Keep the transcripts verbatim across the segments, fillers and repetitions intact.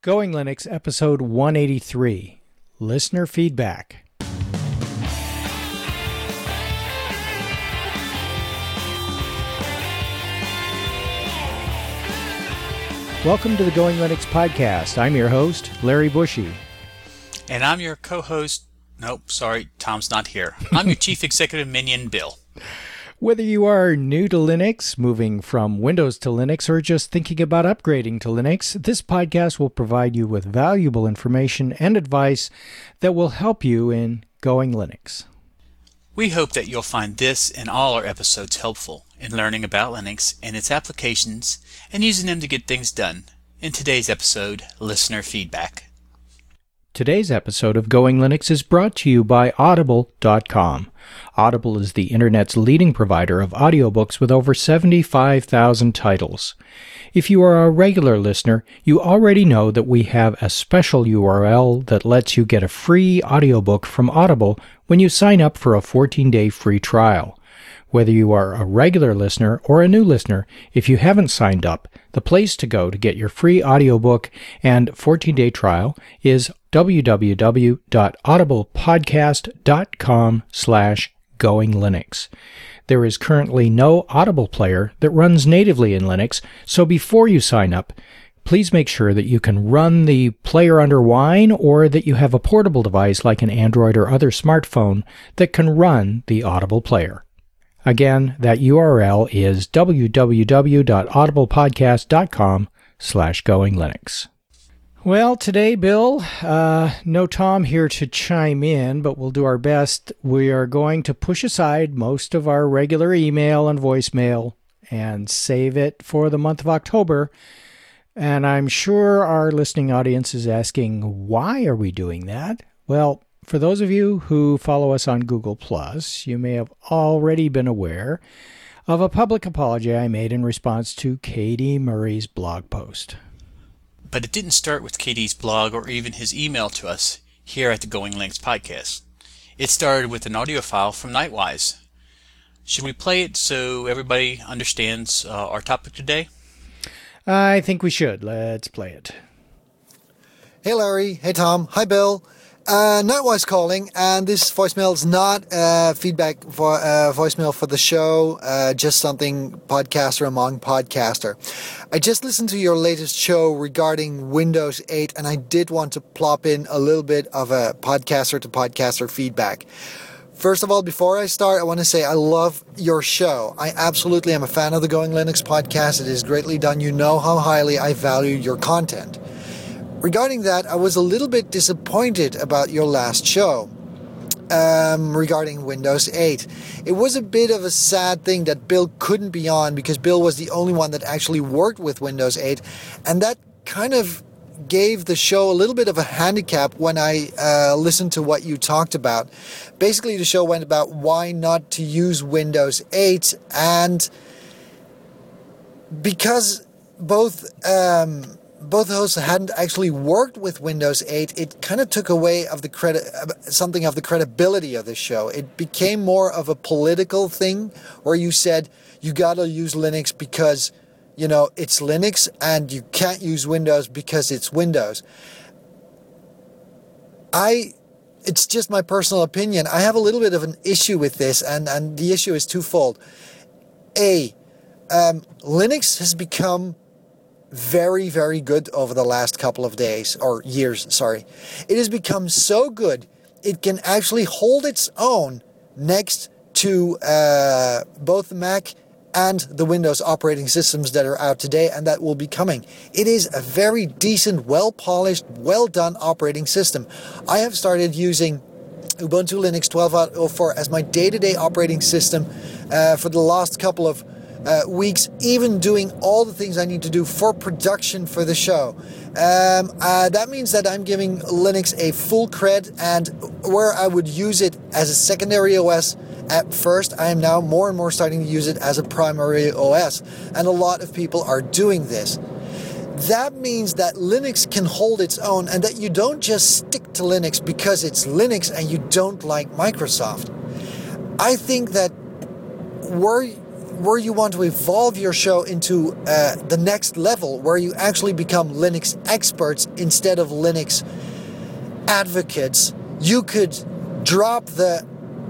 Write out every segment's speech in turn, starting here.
Going Linux, episode one eighty-three, Listener Feedback. Welcome to the Going Linux podcast. I'm your host, Larry Bushy. And I'm your co-host, nope, sorry, Tom's not here. I'm your chief executive minion, Bill. Whether you are new to Linux, moving from Windows to Linux, or just thinking about upgrading to Linux, this podcast will provide you with valuable information and advice that will help you in Going Linux. We hope that you'll find this and all our episodes helpful in learning about Linux and its applications and using them to get things done. In today's episode, Listener Feedback. Today's episode of Going Linux is brought to you by Audible dot com. Audible is the internet's leading provider of audiobooks with over seventy-five thousand titles. If you are a regular listener, you already know that we have a special U R L that lets you get a free audiobook from Audible when you sign up for a fourteen-day free trial. Whether you are a regular listener or a new listener, if you haven't signed up, the place to go to get your free audiobook and fourteen-day trial is w w w dot audible podcast dot com slash going linux. There is currently no Audible player that runs natively in Linux, so before you sign up, please make sure that you can run the player under Wine or that you have a portable device like an Android or other smartphone that can run the Audible player. Again, that U R L is w w w dot audible podcast dot com slash going linux. Well, today, Bill, uh, no Tom here to chime in, but we'll do our best. We are going to push aside most of our regular email and voicemail and save it for the month of October. And I'm sure our listening audience is asking, why are we doing that? Well, for those of you who follow us on Google Plus, you may have already been aware of a public apology I made in response to Katie Murray's blog post. But it didn't start with Katie's blog or even his email to us here at the Going Linux podcast. It started with an audio file from Nightwise. Should we play it so everybody understands uh, our topic today? I think we should. Let's play it. Hey Larry, hey Tom, hi Bill. Uh, Nightwise calling, and this voicemail is not uh, feedback for uh, voicemail for the show, uh, just something podcaster among podcaster. I just listened to your latest show regarding Windows eight, and I did want to plop in a little bit of a podcaster to podcaster feedback. First of all, before I start, I want to say I love your show. I absolutely am a fan of the Going Linux podcast. It is greatly done. You know how highly I value your content. Regarding that, I was a little bit disappointed about your last show um, regarding Windows eight. It was a bit of a sad thing that Bill couldn't be on because Bill was the only one that actually worked with Windows eight, and that kind of gave the show a little bit of a handicap when I uh, listened to what you talked about. Basically, the show went about why not to use Windows eight, and because both... Um, both hosts hadn't actually worked with Windows eight, it kind of took away of the credit, something of the credibility of the show. It became more of a political thing where you said you got to use Linux because, you know, it's Linux, and you can't use Windows because it's Windows. I, it's just my personal opinion. I have a little bit of an issue with this, and, and the issue is twofold. A, um, Linux has become very, very good over the last couple of days, or years, sorry. It has become so good, it can actually hold its own next to uh, both the Mac and the Windows operating systems that are out today and that will be coming. It is a very decent, well-polished, well-done operating system. I have started using Ubuntu Linux twelve point oh four as my day-to-day operating system uh, for the last couple of Uh, weeks, even doing all the things I need to do for production for the show. Um, uh, that means that I'm giving Linux a full cred, and where I would use it as a secondary O S at first, I am now more and more starting to use it as a primary O S, and a lot of people are doing this. That means that Linux can hold its own, and that you don't just stick to Linux because it's Linux and you don't like Microsoft. I think that where where you want to evolve your show into uh, the next level, where you actually become Linux experts instead of Linux advocates, you could drop the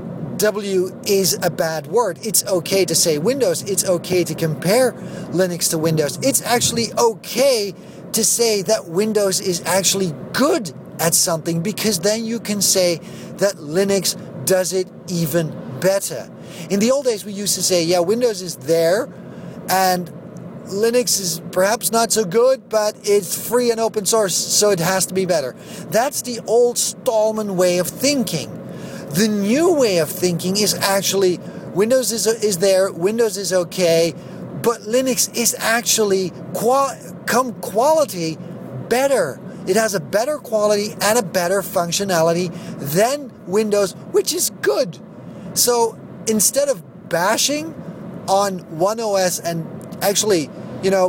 W is a bad word. It's okay to say Windows. It's okay to compare Linux to Windows. It's actually okay to say that Windows is actually good at something, because then you can say that Linux does it even better. In the old days, we used to say, yeah, Windows is there and Linux is perhaps not so good, but it's free and open source, so it has to be better. That's the old Stallman way of thinking. The new way of thinking is actually Windows is, is there, Windows is okay, but Linux is actually qual- come quality better. It has a better quality and a better functionality than Windows, which is good. So instead of bashing on one O S and actually, you know,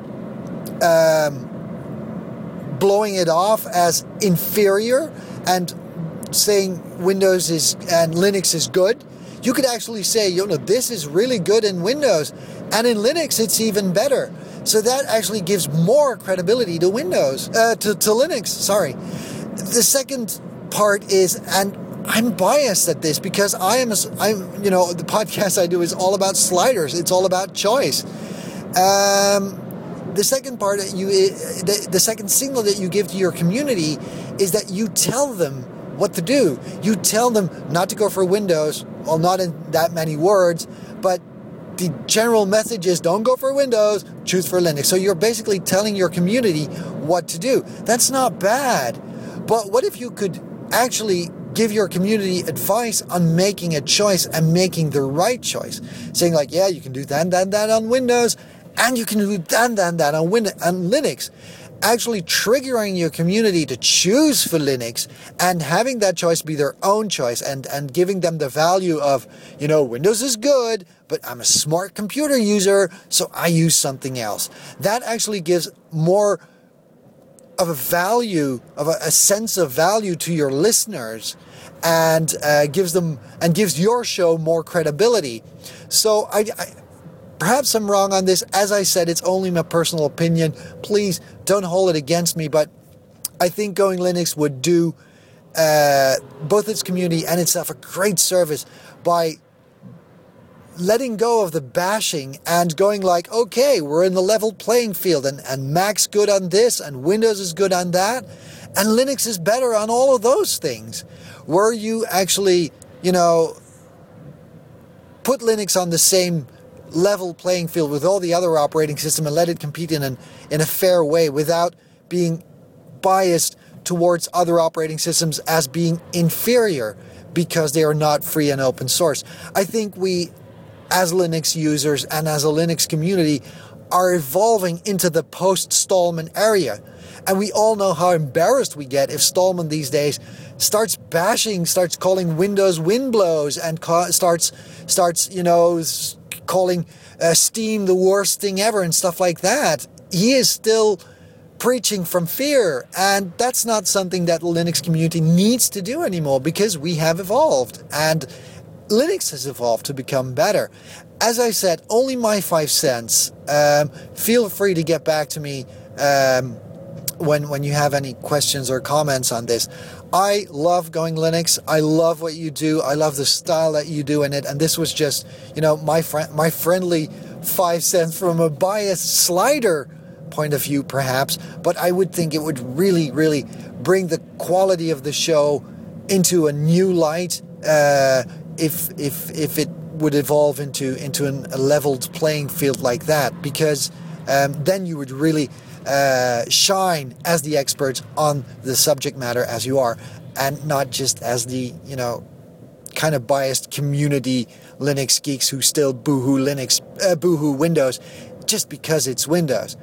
um, blowing it off as inferior and saying Windows is and Linux is good, you could actually say, you know, this is really good in Windows, and in Linux it's even better. So that actually gives more credibility to Windows, uh, to, to Linux, sorry. The second part is, and I'm biased at this because I am, a, I'm, you know, the podcast I do is all about sliders. It's all about choice. Um, the second part, that you, the, the second signal that you give to your community is that you tell them what to do. You tell them not to go for Windows, well, not in that many words, but the general message is don't go for Windows, choose for Linux. So you're basically telling your community what to do. That's not bad. But what if you could actually give your community advice on making a choice and making the right choice? Saying like, yeah, you can do that, that, that on Windows, and you can do that, that, that on, Win- on Linux. Actually triggering your community to choose for Linux and having that choice be their own choice, and, and giving them the value of, you know, Windows is good, but I'm a smart computer user, so I use something else. That actually gives more of a value, of a, a sense of value to your listeners, and uh, gives them and gives your show more credibility. So I, I perhaps I'm wrong on this. As I said, it's only my personal opinion. Please don't hold it against me, but I think Going Linux would do uh, both its community and itself a great service by letting go of the bashing and going like, okay, we're in the level playing field, and, and Mac's good on this and Windows is good on that and Linux is better on all of those things. Where you actually, you know, put Linux on the same level playing field with all the other operating systems and let it compete in an, in a fair way without being biased towards other operating systems as being inferior because they are not free and open source. I think we, as Linux users and as a Linux community, are evolving into the post-Stallman area. And we all know how embarrassed we get if Stallman these days starts bashing, starts calling Windows windblows, and ca- starts, starts, you know, calling uh, Steam the worst thing ever and stuff like that. He is still preaching from fear, and that's not something that the Linux community needs to do anymore, because we have evolved and Linux has evolved to become better. As I said, only my five cents. Um, feel free to get back to me um, when when you have any questions or comments on this. I love Going Linux. I love what you do. I love the style that you do in it. And this was just, you know, my friend, my friendly five cents from a biased slider point of view, perhaps. But I would think it would really, really bring the quality of the show into a new light uh, if if if it would evolve into into an, a leveled playing field like that. Because um, then you would really Uh, shine as the experts on the subject matter as you are, and not just as the, you know, kind of biased community Linux geeks who still boohoo Linux, uh, boohoo Windows, just because it's Windows.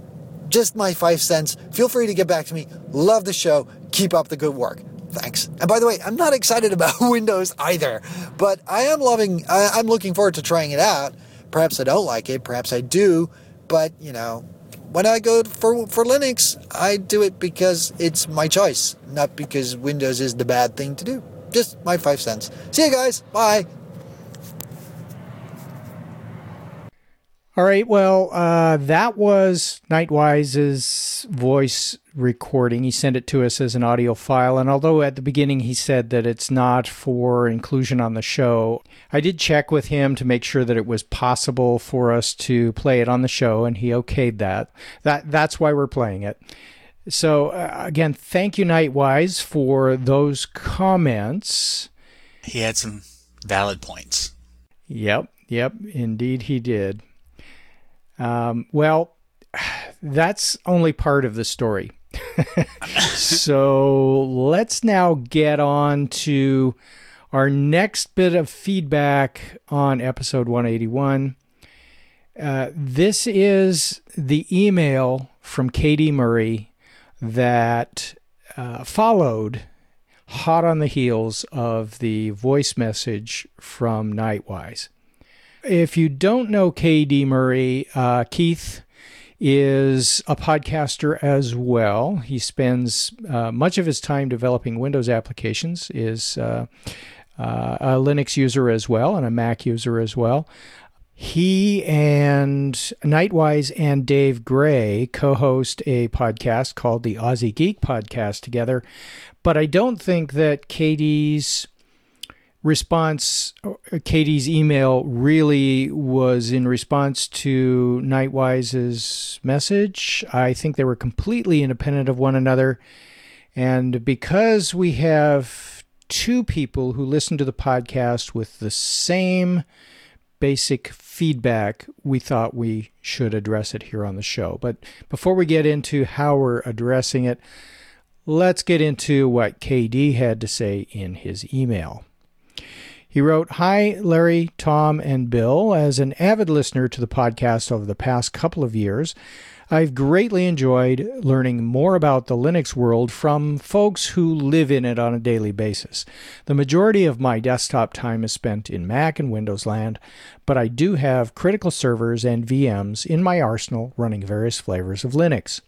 Just my five cents. Feel free to get back to me. Love the show. Keep up the good work. Thanks. And by the way, I'm not excited about Windows either, but I am loving, I, I'm looking forward to trying it out. Perhaps I don't like it, perhaps I do, but, you know, when I go for for Linux, I do it because it's my choice, not because Windows is the bad thing to do. Just my five cents. See you guys. Bye. All right, well, uh, that was Nightwise's voice recording. He sent it to us as an audio file, and although at the beginning he said that it's not for inclusion on the show, I did check with him to make sure that it was possible for us to play it on the show, and he okayed that. That that's why we're playing it. So, uh, again, thank you, Nightwise, for those comments. He had some valid points. Yep, yep, indeed he did. Um, well, that's only part of the story. So let's now get on to our next bit of feedback on episode one eighty-one. Uh, this is the email from Katie Murray that uh, followed hot on the heels of the voice message from Nightwise. If you don't know K D Murray, uh, Keith is a podcaster as well. He spends uh, much of his time developing Windows applications, is uh, uh, a Linux user as well, and a Mac user as well. He and Nightwise and Dave Gray co-host a podcast called the Aussie Geek Podcast together, but I don't think that Katie's response, Katie's email really was in response to Nightwise's message. I think they were completely independent of one another. And because we have two people who listen to the podcast with the same basic feedback, we thought we should address it here on the show. But before we get into how we're addressing it, let's get into what K D had to say in his email. He wrote, "Hi, Larry, Tom, and Bill. As an avid listener to the podcast over the past couple of years, I've greatly enjoyed learning more about the Linux world from folks who live in it on a daily basis. The majority of my desktop time is spent in Mac and Windows land, but I do have critical servers and V Ms in my arsenal running various flavors of Linux.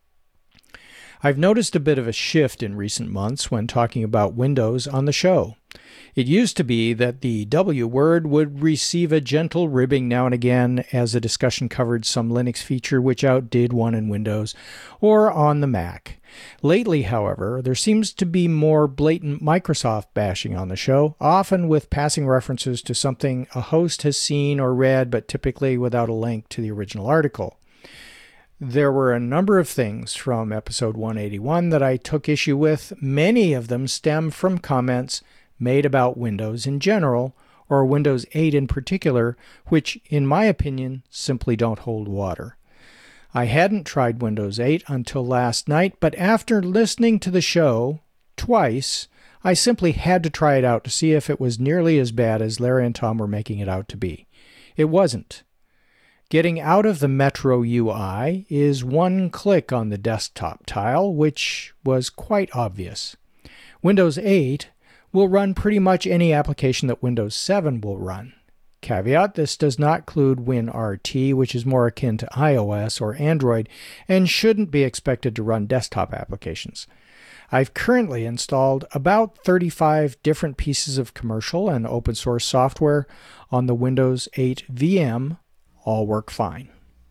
I've noticed a bit of a shift in recent months when talking about Windows on the show. It used to be that the W word would receive a gentle ribbing now and again as a discussion covered some Linux feature which outdid one in Windows or on the Mac. Lately, however, there seems to be more blatant Microsoft bashing on the show, often with passing references to something a host has seen or read, but typically without a link to the original article. There were a number of things from episode one eighty-one that I took issue with. Many of them stem from comments made about Windows in general, or Windows eight in particular, which, in my opinion, simply don't hold water. I hadn't tried Windows eight until last night, but after listening to the show twice, I simply had to try it out to see if it was nearly as bad as Larry and Tom were making it out to be. It wasn't. Getting out of the Metro U I is one click on the desktop tile, which was quite obvious. Windows eight will run pretty much any application that Windows seven will run. Caveat, this does not include WinRT, which is more akin to iOS or Android and shouldn't be expected to run desktop applications. I've currently installed about thirty-five different pieces of commercial and open source software on the Windows eight V M. All work fine.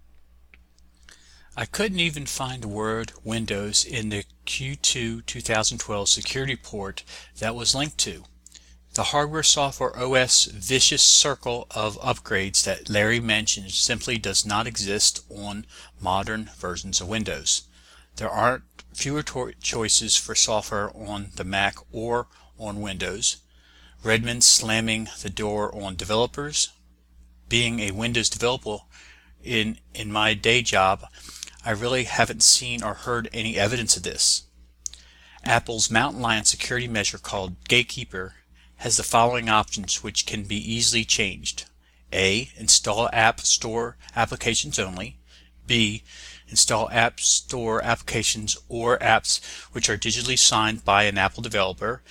I couldn't even find the word Windows in the Q two twenty twelve security report that was linked to. The hardware software O S vicious circle of upgrades that Larry mentioned simply does not exist on modern versions of Windows. There aren't fewer to- choices for software on the Mac or on Windows. Redmond slamming the door on developers. Being a Windows developer in, in my day job, I really haven't seen or heard any evidence of this. Apple's Mountain Lion security measure called Gatekeeper has the following options which can be easily changed. A. Install App Store applications only. B. Install App Store applications or apps which are digitally signed by an Apple developer.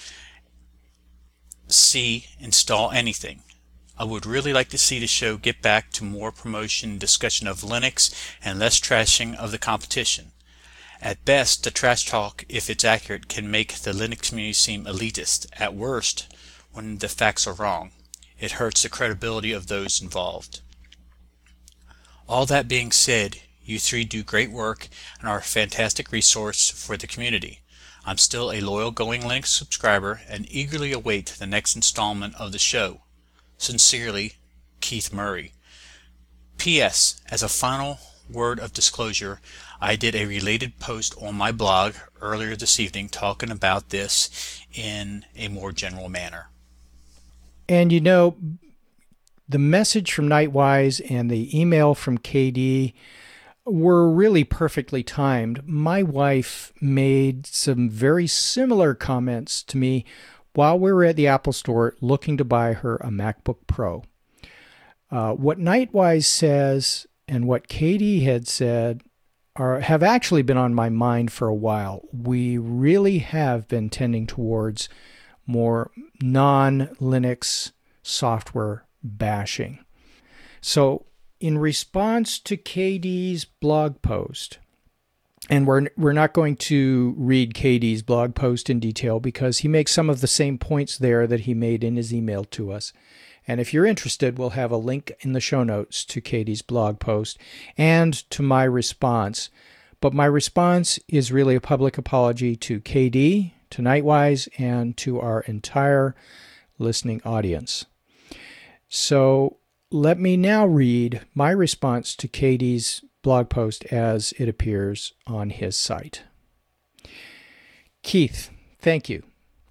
C. Install anything. I would really like to see the show get back to more promotion and discussion of Linux and less trashing of the competition. At best, the trash talk, if it's accurate, can make the Linux community seem elitist. At worst, when the facts are wrong, it hurts the credibility of those involved. All that being said, you three do great work and are a fantastic resource for the community. I'm still a loyal Going Linux subscriber and eagerly await the next installment of the show. Sincerely, Keith Murray. P S. As a final word of disclosure, I did a related post on my blog earlier this evening talking about this in a more general manner. And you know, the message from Nightwise and the email from K D were really perfectly timed. My wife made some very similar comments to me while we were at the Apple Store looking to buy her a MacBook Pro. Uh, what Nightwise says and what K D had said are have actually been on my mind for a while. We really have been tending towards more non-Linux software bashing. So in response to K D's blog post, and we're we're not going to read K D's blog post in detail because he makes some of the same points there that he made in his email to us. And if you're interested, we'll have a link in the show notes to K D's blog post and to my response. But my response is really a public apology to K D, to Nightwise, and to our entire listening audience. So let me now read my response to K D's blog post as it appears on his site. Keith, thank you.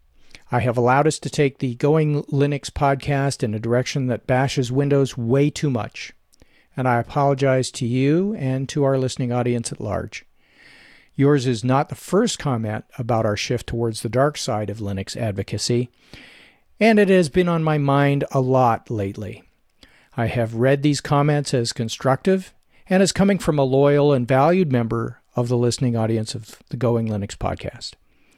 I have allowed us to take the Going Linux podcast in a direction that bashes Windows way too much, and I apologize to you and to our listening audience at large. Yours is not the first comment about our shift towards the dark side of Linux advocacy, and it has been on my mind a lot lately. I have read these comments as constructive and as coming from a loyal and valued member of the listening audience of the Going Linux podcast.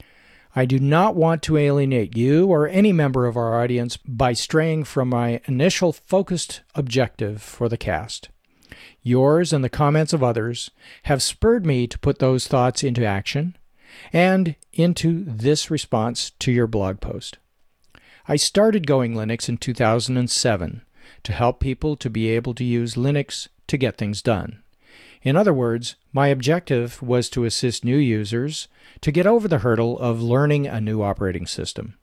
I do not want to alienate you or any member of our audience by straying from my initial focused objective for the cast. Yours and the comments of others have spurred me to put those thoughts into action and into this response to your blog post. I started Going Linux in two thousand seven to help people to be able to use Linux to get things done. In other words, my objective was to assist new users to get over the hurdle of learning a new operating system.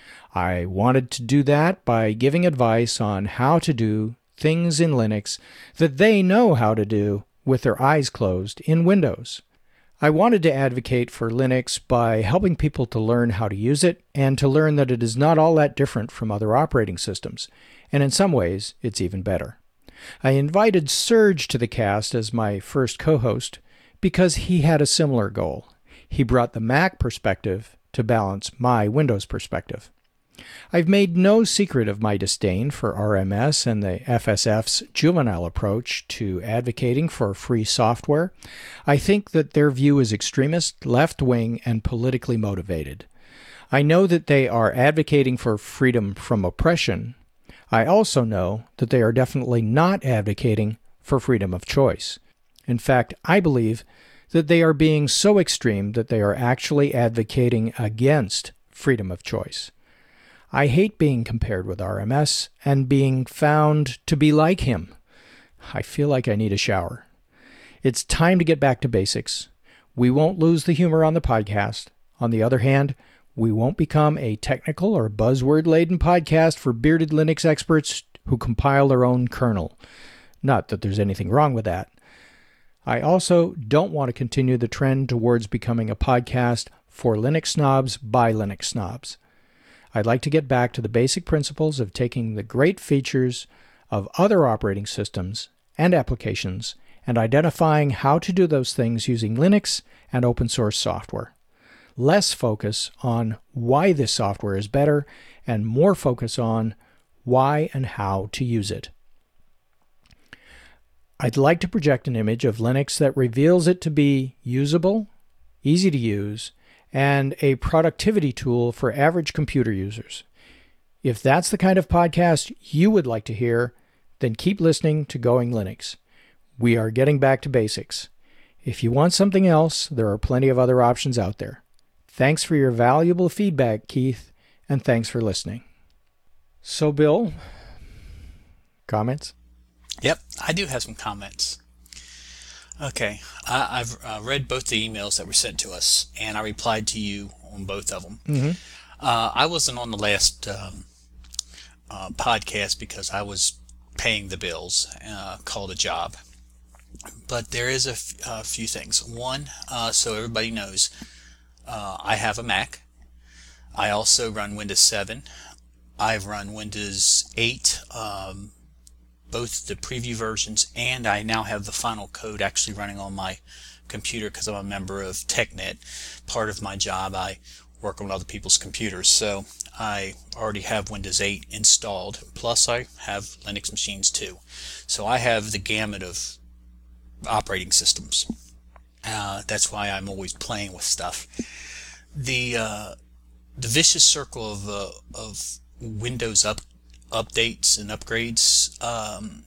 I wanted to do that by giving advice on how to do things in Linux that they know how to do with their eyes closed in Windows. I wanted to advocate for Linux by helping people to learn how to use it and to learn that it is not all that different from other operating systems, and in some ways, it's even better. I invited Serge to the cast as my first co-host because he had a similar goal. He brought the Mac perspective to balance my Windows perspective. I've made no secret of my disdain for R M S and the F S F's juvenile approach to advocating for free software. I think that their view is extremist, left-wing, and politically motivated. I know that they are advocating for freedom from oppression. I also know that they are definitely not advocating for freedom of choice. In fact, I believe that they are being so extreme that they are actually advocating against freedom of choice. I hate being compared with R M S and being found to be like him. I feel like I need a shower. It's time to get back to basics. We won't lose the humor on the podcast. On the other hand, we won't become a technical or buzzword-laden podcast for bearded Linux experts who compile their own kernel. Not that there's anything wrong with that. I also don't want to continue the trend towards becoming a podcast for Linux snobs by Linux snobs. I'd like to get back to the basic principles of taking the great features of other operating systems and applications and identifying how to do those things using Linux and open source software. Less focus on why this software is better and more focus on why and how to use it. I'd like to project an image of Linux that reveals it to be usable, easy to use, and a productivity tool for average computer users. If that's the kind of podcast you would like to hear, then keep listening to Going Linux. We are getting back to basics. If you want something else, there are plenty of other options out there. Thanks for your valuable feedback, Keith, and thanks for listening. So, Bill, comments? Yep, I do have some comments. Okay, I, I've uh, read both the emails that were sent to us, and I replied to you on both of them. Mm-hmm. Uh, I wasn't on the last um, uh, podcast because I was paying the bills, uh, called a job. But there is a f- a few things. One, uh, so everybody knows, uh, I have a Mac. I also run Windows seven. I've run Windows eight, um, both the preview versions, and I now have the final code actually running on my computer because I'm a member of TechNet. Part of my job, I work on other people's computers, so I already have Windows eight installed, plus I have Linux machines too. So I have the gamut of operating systems. Uh, that's why I'm always playing with stuff. The uh, the vicious circle of uh, of Windows up updates and upgrades. Um,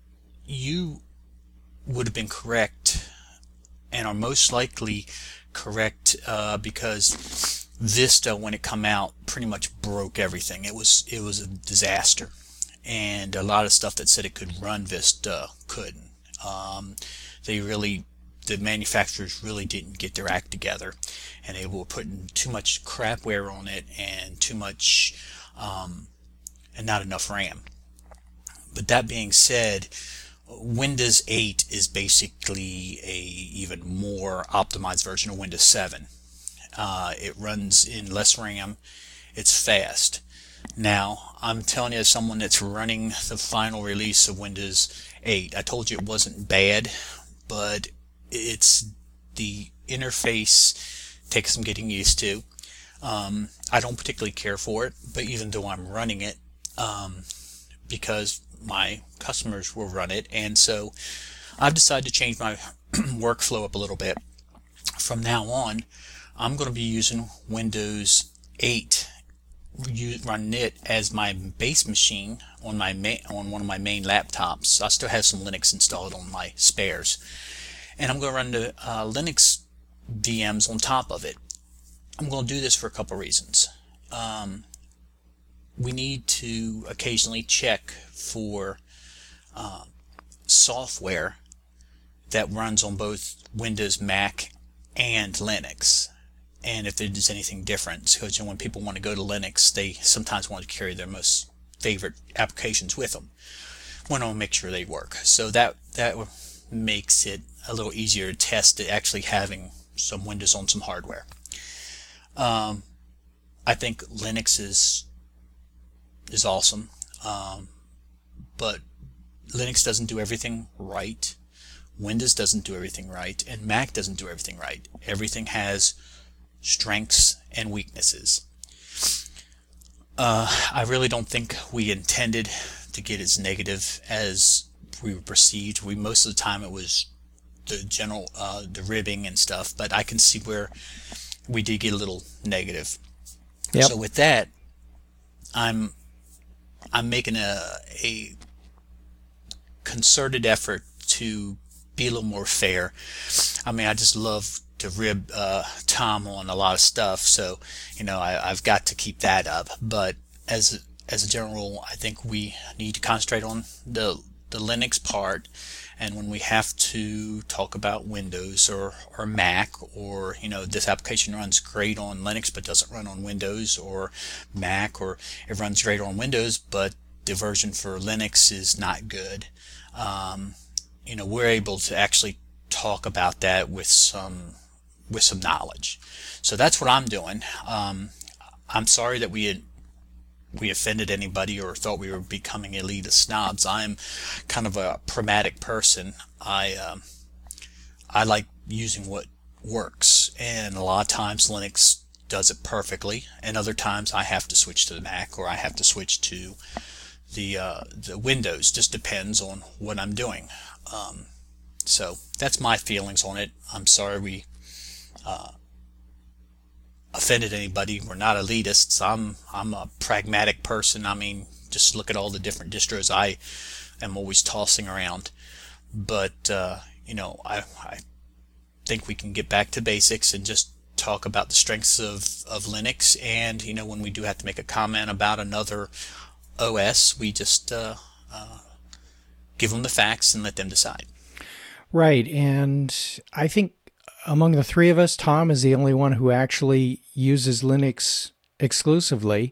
you would have been correct, and are most likely correct, uh, because Vista, when it come out, pretty much broke everything. It was it was a disaster, and a lot of stuff that said it could run Vista couldn't. Um, they really, the manufacturers really didn't get their act together, and they were putting too much crapware on it and too much, um, and not enough RAM. But that being said, Windows eight is basically a even more optimized version of Windows seven. Uh, it runs in less RAM. It's fast. Now, I'm telling you, as someone that's running the final release of Windows eight, I told you it wasn't bad, but it's the interface takes some getting used to. Um, I don't particularly care for it, but even though I'm running it, um, because my customers will run it, and so I've decided to change my workflow up a little bit. From now on, I'm going to be using Windows eight, running it as my base machine on my main, on one of my main laptops. I still have some Linux installed on my spares, and I'm going to run the uh, Linux V Ms on top of it. I'm going to do this for a couple reasons. Um, we need to occasionally check for uh, software that runs on both Windows, Mac, and Linux, and if there's anything different. Because you know, when people want to go to Linux, they sometimes want to carry their most favorite applications with them. Want to make sure they work. So that that makes it a little easier to test it, actually having some Windows on some hardware. Um, I think Linux is is awesome, um, but Linux doesn't do everything right. Windows doesn't do everything right, and Mac doesn't do everything right. Everything has strengths and weaknesses. Uh, I really don't think we intended to get as negative as we were perceived. We most of the time it was the general, uh, the ribbing and stuff, but I can see where we did get a little negative. Yep. So with that, I'm I'm making a a concerted effort to be a little more fair. I mean, I just love to rib uh, Tom on a lot of stuff, so you know I, I've got to keep that up. But as as a general rule, I think we need to concentrate on the the Linux part, and when we have to talk about Windows or or Mac, or you know this application runs great on Linux but doesn't run on Windows, or Mac, or it runs great on Windows but the version for Linux is not good. Um, you know, we're able to actually talk about that with some with some knowledge. So that's what I'm doing. Um, I'm sorry that we had we offended anybody or thought we were becoming elitist snobs. I'm kind of a pragmatic person. I um, I like using what works, and a lot of times Linux does it perfectly, and other times I have to switch to the Mac or I have to switch to the uh, the Windows. Just depends on what I'm doing. Um, so that's my feelings on it. I'm sorry we uh, offended anybody. We're not elitists. I'm I'm a pragmatic person. I mean, just look at all the different distros I am always tossing around. But uh, you know, I I think we can get back to basics and just talk about the strengths of of Linux. And you know, when we do have to make a comment about another O S, we just uh, uh, give them the facts and let them decide. Right. And I think among the three of us, Tom is the only one who actually uses Linux exclusively.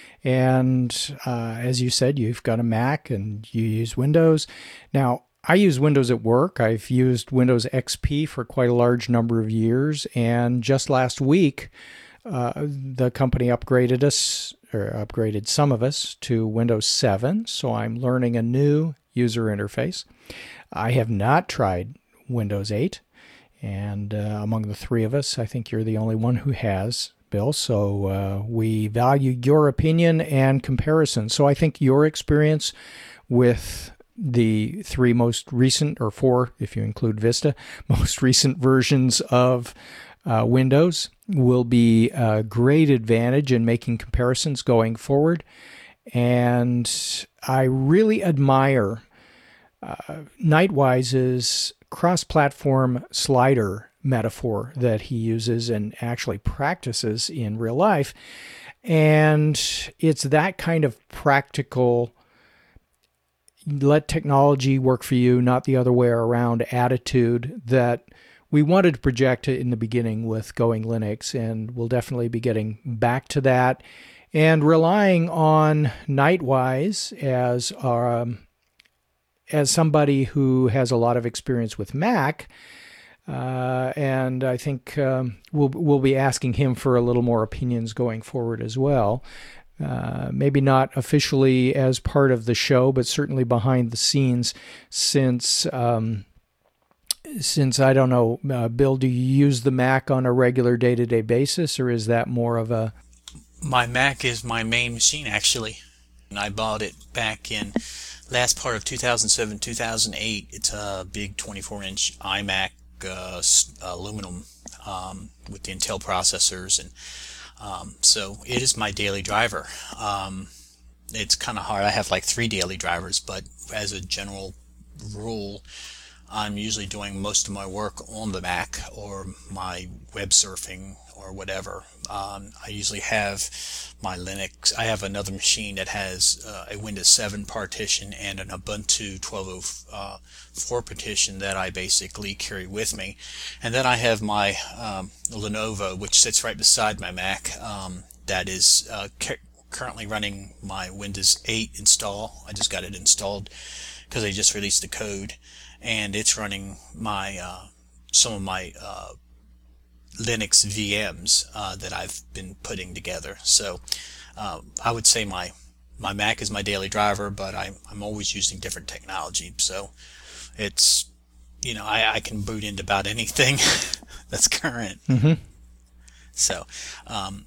And uh, as you said, you've got a Mac and you use Windows. Now, I use Windows at work. I've used Windows X P for quite a large number of years. And just last week, uh, the company upgraded us, or upgraded some of us, to Windows seven. So I'm learning a new user interface. I have not tried Windows eight. And uh, among the three of us, I think you're the only one who has, Bill. So uh, we value your opinion and comparison. So I think your experience with the three most recent, or four if you include Vista, most recent versions of uh, Windows will be a great advantage in making comparisons going forward. And I really admire uh, Nightwise's cross-platform slider metaphor that he uses and actually practices in real life. And it's that kind of practical, let technology work for you, not the other way around attitude that we wanted to project in the beginning with Going Linux, and we'll definitely be getting back to that and relying on Nightwise as our, um, as somebody who has a lot of experience with Mac. Uh, and I think um, we'll we'll be asking him for a little more opinions going forward as well. Uh, maybe not officially as part of the show, but certainly behind the scenes. Since um, since I don't know, uh, Bill, do you use the Mac on a regular day-to-day basis, or is that more of a? My Mac is my main machine, actually, and I bought it back in last part of two thousand seven, two thousand eight. It's a big twenty-four inch iMac. Uh, aluminum um, with the Intel processors, and um, so it is my daily driver. Um, it's kind of hard. I have like three daily drivers, but as a general rule, I'm usually doing most of my work on the Mac or my web surfing or whatever. Um, I usually have my Linux. I have another machine that has uh, a Windows seven partition and an Ubuntu twelve oh four partition that I basically carry with me. And then I have my um, Lenovo, which sits right beside my Mac, um, that is uh, ca- currently running my Windows eight install. I just got it installed because they just released the code, and it's running my uh, some of my uh, Linux V Ms uh, that I've been putting together. So uh, I would say my my Mac is my daily driver, but I'm I'm always using different technology. So it's, you know, I, I can boot into about anything that's current. Mm-hmm. So um,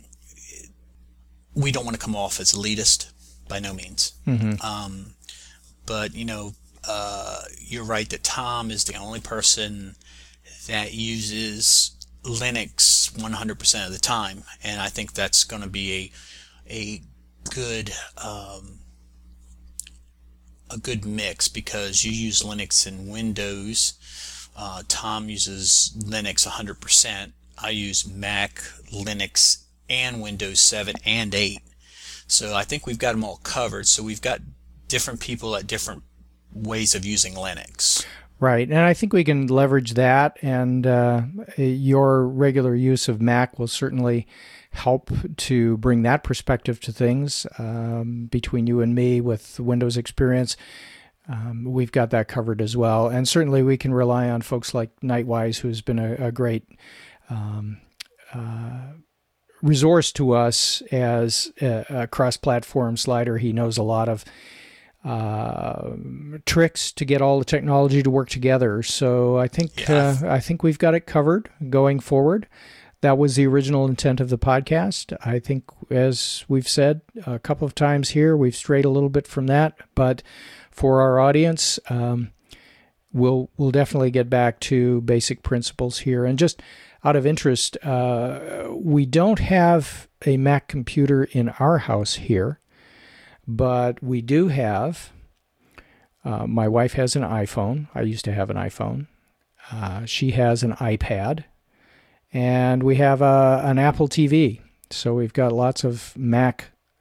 we don't want to come off as elitist by no means. Mm-hmm. Um, but you know, uh, you're right that Tom is the only person that uses Linux one hundred percent of the time, and I think that's going to be a a good um, a good mix, because you use Linux and Windows. Uh, Tom uses Linux one hundred percent. I use Mac, Linux, and Windows seven and eight. So I think we've got them all covered. So we've got different people at different ways of using Linux. Right, and I think we can leverage that, and uh, your regular use of Mac will certainly help to bring that perspective to things. Um, between you and me with Windows experience, um, we've got that covered as well. And certainly we can rely on folks like Nightwise, who's been a, a great um, uh, resource to us as a, a cross-platform slider. He knows a lot of uh tricks to get all the technology to work together. So I think yeah. uh, I think we've got it covered going forward. That was the original intent of the podcast. I think, as we've said a couple of times here, we've strayed a little bit from that, but for our audience, um, we'll we'll definitely get back to basic principles here. And just out of interest, uh, we don't have a Mac computer in our house here. But we do have, uh, my wife has an iPhone. I used to have an iPhone. Uh, she has an iPad. And we have a, an Apple T V. So we've got lots of Mac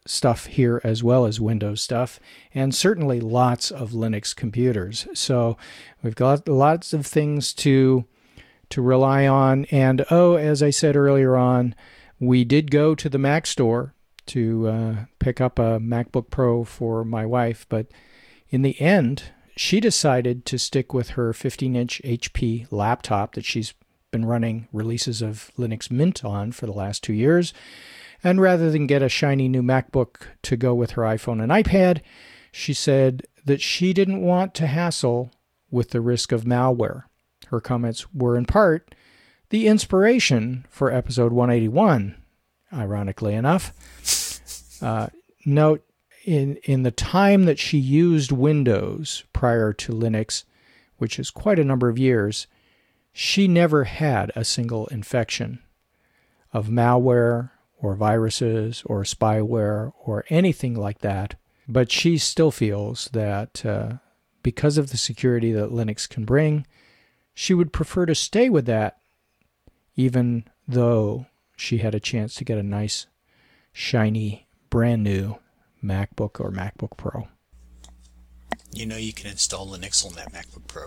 stuff here as well as Windows stuff, and certainly lots of Linux computers. So we've got lots of things to to rely on. And oh, as I said earlier on, we did go to the Mac store to uh, pick up a MacBook Pro for my wife, but in the end, she decided to stick with her fifteen-inch H P laptop that she's been running releases of Linux Mint on for the last two years. And rather than get a shiny new MacBook to go with her iPhone and iPad, she said that she didn't want to hassle with the risk of malware. Her comments were in part the inspiration for episode one eighty-one, ironically enough. Uh, note, in, in the time that she used Windows prior to Linux, which is quite a number of years, she never had a single infection of malware or viruses or spyware or anything like that. But she still feels that uh, because of the security that Linux can bring, she would prefer to stay with that, even though she had a chance to get a nice, shiny, brand new MacBook or MacBook Pro. You know you can install Linux on that MacBook Pro,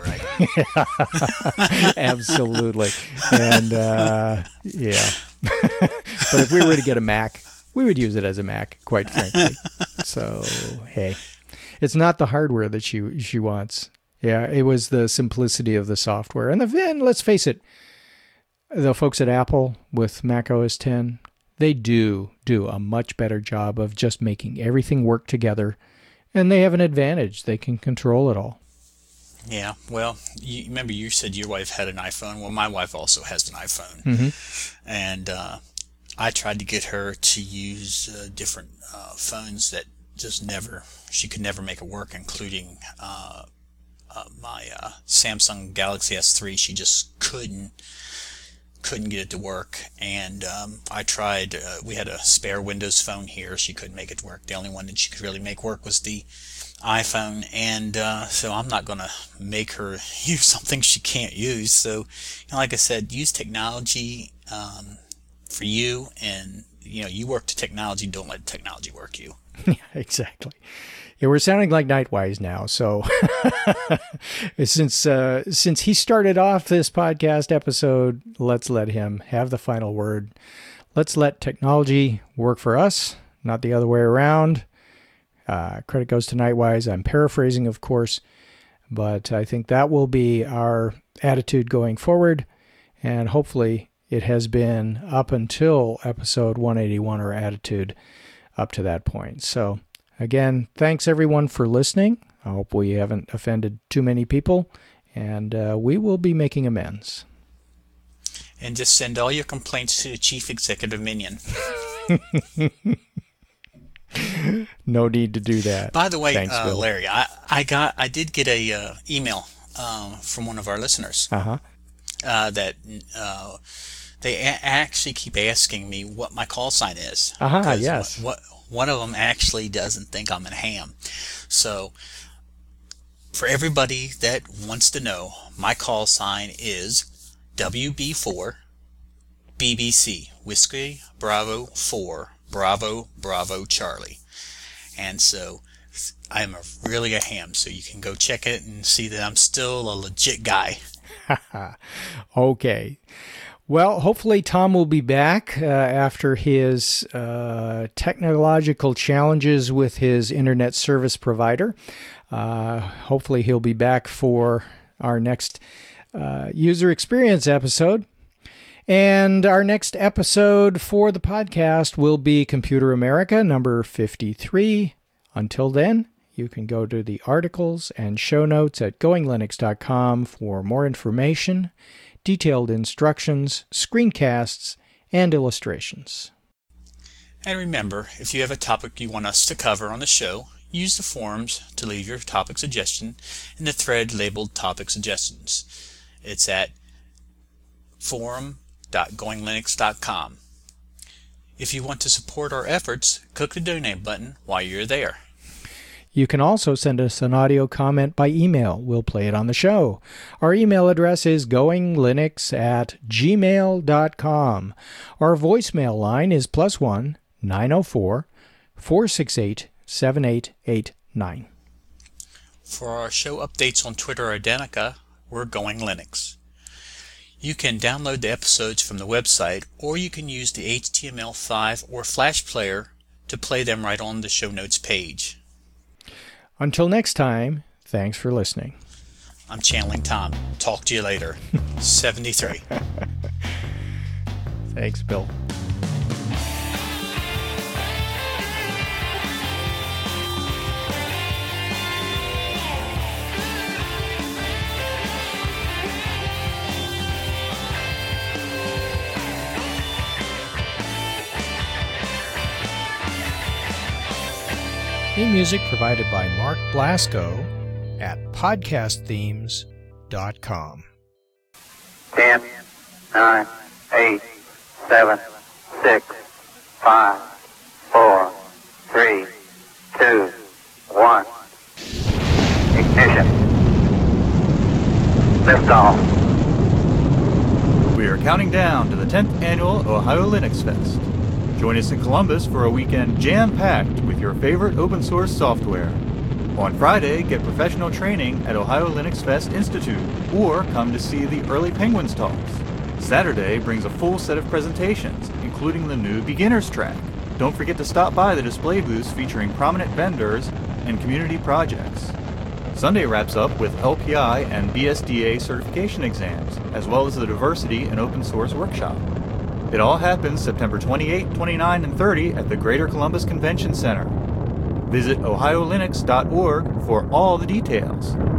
right? Absolutely. And, uh, yeah. But if we were to get a Mac, we would use it as a Mac, quite frankly. So, hey. It's not the hardware that she she wants. Yeah, it was the simplicity of the software. And, the, and let's face it, the folks at Apple with Mac O S ten, they do do a much better job of just making everything work together. And they have an advantage. They can control it all. Yeah, well, you remember you said your wife had an iPhone. Well, my wife also has an iPhone. Mm-hmm. And uh, I tried to get her to use uh, different uh, phones that just never, she could never make it work, including uh, uh, my uh, Samsung Galaxy S three. She just couldn't. couldn't get it to work, and um, I tried, uh, we had a spare Windows phone here, she couldn't make it work. The only one that she could really make work was the iPhone, and uh, so I'm not going to make her use something she can't use. So, you know, like I said, use technology um, for you, and you know, you work to technology, don't let technology work you. Yeah, exactly. Yeah, we're sounding like Nightwise now. So since uh, since he started off this podcast episode, let's let him have the final word. Let's let technology work for us, not the other way around. Uh, credit goes to Nightwise. I'm paraphrasing, of course, but I think that will be our attitude going forward. And hopefully it has been up until episode one eighty-one, our attitude up to that point. So again, thanks everyone for listening. I hope we haven't offended too many people, and uh, we will be making amends. And just send all your complaints to the Chief Executive Minion. No need to do that. By the way, Thanks, uh, Bill. Larry, I, I got I did get a uh, email uh, from one of our listeners Uh-huh. uh, that uh, they a- actually keep asking me what my call sign is. Uh-huh, 'Cause yes. What, one of them actually doesn't think I'm a ham. So, for everybody that wants to know, my call sign is W B four B B C, Whiskey Bravo four, Bravo Bravo Charlie. And so, I'm a, really a ham, so you can go check it and see that I'm still a legit guy. Okay. Well, hopefully Tom will be back uh, after his uh, technological challenges with his internet service provider. Uh, hopefully he'll be back for our next uh, user experience episode. And our next episode for the podcast will be Computer America number fifty-three. Until then, you can go to the articles and show notes at going linux dot com for more information, detailed instructions, screencasts, and illustrations. And remember, if you have a topic you want us to cover on the show, use the forums to leave your topic suggestion in the thread labeled Topic Suggestions. It's at forum dot going linux dot com. If you want to support our efforts, click the donate button while you're there. You can also send us an audio comment by email. We'll play it on the show. Our email address is goinglinux at gmail dot com. Our voicemail line is plus one nine oh four four six eight, seven eight eight nine. For our show updates on Twitter or Danica, we're Going Linux. You can download the episodes from the website, or you can use the H T M L five or Flash player to play them right on the show notes page. Until next time, thanks for listening. I'm channeling Tom. Talk to you later. seventy-three. Thanks, Bill. Theme music provided by Mark Blasco at podcast themes dot com. Ten, nine, eight, seven, six, five, four, three, two, one. Ignition. Liftoff. We are counting down to the tenth annual Ohio Linux Fest. Join us in Columbus for a weekend jam-packed with your favorite open-source software. On Friday, get professional training at Ohio Linux Fest Institute, or come to see the Early Penguins talks. Saturday brings a full set of presentations, including the new Beginners track. Don't forget to stop by the display booths featuring prominent vendors and community projects. Sunday wraps up with L P I and B S D A certification exams, as well as the Diversity and Open Source Workshop. It all happens September twenty-eighth, twenty-ninth, and thirtieth at the Greater Columbus Convention Center. Visit ohio linux dot org for all the details.